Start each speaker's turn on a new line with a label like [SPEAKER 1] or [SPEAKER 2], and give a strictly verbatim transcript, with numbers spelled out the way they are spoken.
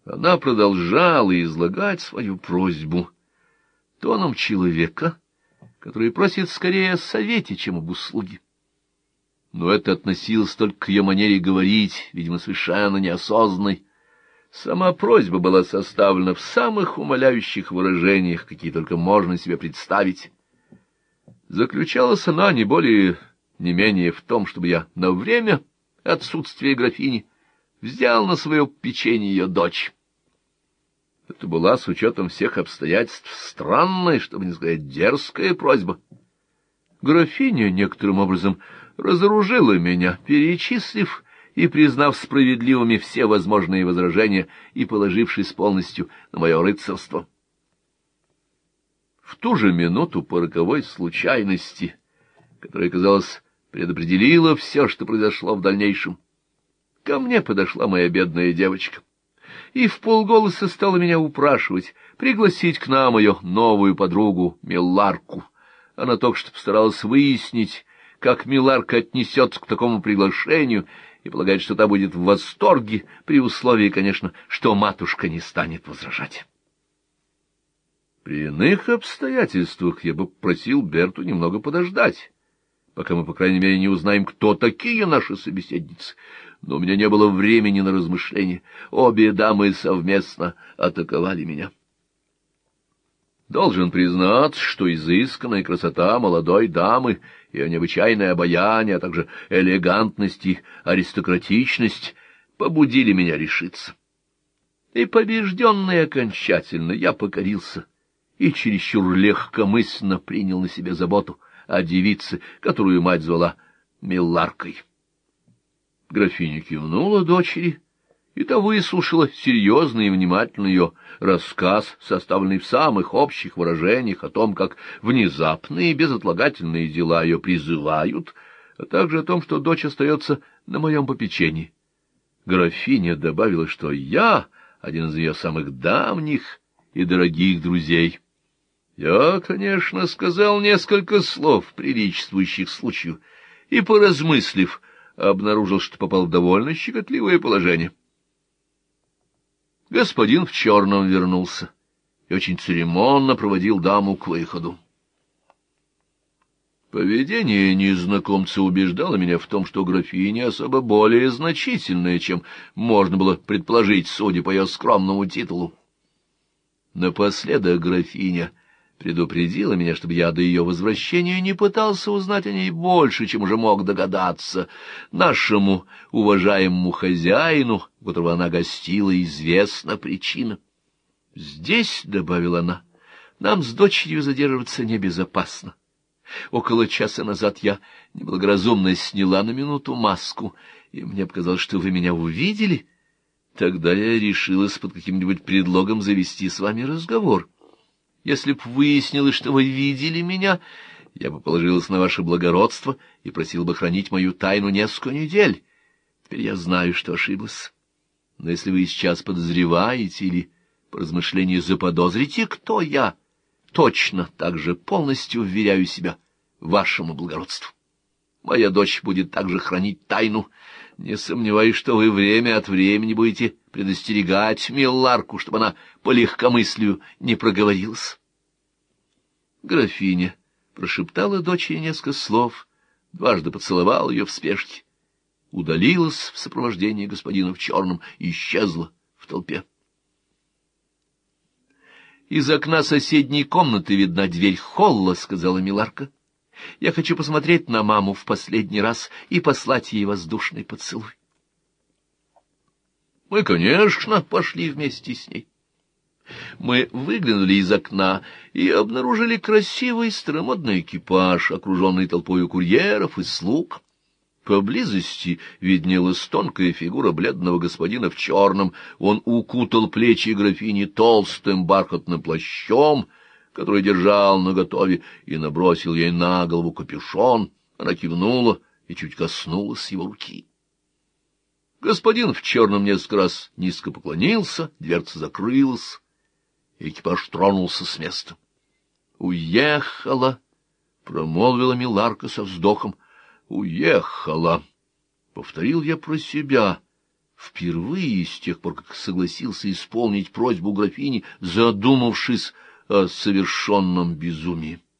[SPEAKER 1] Она продолжала излагать свою просьбу тоном человека, который просит скорее о совете, чем об услуге. Но это относилось только к ее манере говорить, видимо, совершенно неосознанной. Сама просьба была составлена в самых умоляющих выражениях, какие только можно себе представить. Заключалась она не более, не менее в том, чтобы я на время отсутствия графини взял на свое попечение ее дочь. Это была, с учетом всех обстоятельств, странная, чтобы не сказать дерзкая просьба. Графиня некоторым образом разоружила меня, перечислив и признав справедливыми все возможные возражения и положившись полностью на мое рыцарство. В ту же минуту по роковой случайности, которая, казалось, предопределила все, что произошло в дальнейшем, ко мне подошла моя бедная девочка и вполголоса стала меня упрашивать пригласить к нам ее новую подругу Миларку. Она только что постаралась выяснить, как Миларка отнесется к такому приглашению, и полагает, что та будет в восторге, при условии, конечно, что матушка не станет возражать. При иных обстоятельствах я бы просил Берту немного подождать, пока мы, по крайней мере, не узнаем, кто такие наши собеседницы. Но у меня не было времени на размышления. Обе дамы совместно атаковали меня. Должен признаться, что изысканная красота молодой дамы, ее необычайное обаяние, а также элегантность и аристократичность побудили меня решиться. И побежденный окончательно я покорился и чересчур легкомысленно принял на себя заботу о девице, которую мать звала Миларкой. Графиня кивнула дочери, и та выслушала серьезный и внимательный ее рассказ, составленный в самых общих выражениях о том, как внезапные и безотлагательные дела ее призывают, а также о том, что дочь остается на моем попечении. Графиня добавила, что я один из ее самых давних и дорогих друзей. Я, конечно, сказал несколько слов, приличествующих случаю, и, поразмыслив, обнаружил, что попал в довольно щекотливое положение. Господин в черном вернулся и очень церемонно проводил даму к выходу. Поведение незнакомца убеждало меня в том, что графиня особо более значительная, чем можно было предположить, судя по ее скромному титулу. Напоследок графиня предупредила меня, чтобы я до ее возвращения не пытался узнать о ней больше, чем уже мог догадаться. Нашему уважаемому хозяину, у которого она гостила, известна причина. «Здесь, — добавила она, — нам с дочерью задерживаться небезопасно. Около часа назад я неблагоразумно сняла на минуту маску, и мне показалось, что вы меня увидели. Тогда я решилась под каким-нибудь предлогом завести с вами разговор. Если б выяснилось, что вы видели меня, я бы положилась на ваше благородство и просил бы хранить мою тайну несколько недель. Теперь я знаю, что ошиблась. Но если вы сейчас подозреваете или по размышлению заподозрите, кто я, точно так же полностью вверяю себя вашему благородству. Моя дочь будет также хранить тайну. Не сомневаюсь, что вы время от времени будете предостерегать Миларку, чтобы она по легкомыслию не проговорилась. Графиня прошептала дочери несколько слов, дважды поцеловала ее в спешке, удалилась в сопровождении господина в черном и исчезла в толпе. «Из окна соседней комнаты видна дверь холла», — сказала Миларка. «Я хочу посмотреть на маму в последний раз и послать ей воздушный поцелуй». Мы, конечно, пошли вместе с ней. Мы выглянули из окна и обнаружили красивый старомодный экипаж, окруженный толпою курьеров и слуг. Поблизости виднелась тонкая фигура бледного господина в черном. Он укутал плечи графини толстым бархатным плащом, который держал наготове, и набросил ей на голову капюшон. Она кивнула и чуть коснулась его руки. Господин в черном несколько раз низко поклонился, дверца закрылась, и экипаж тронулся с места. «Уехала!» — промолвила Миларка со вздохом. «Уехала!» — повторил я про себя, впервые с тех пор, как согласился исполнить просьбу графини, задумавшись о совершенном безумии.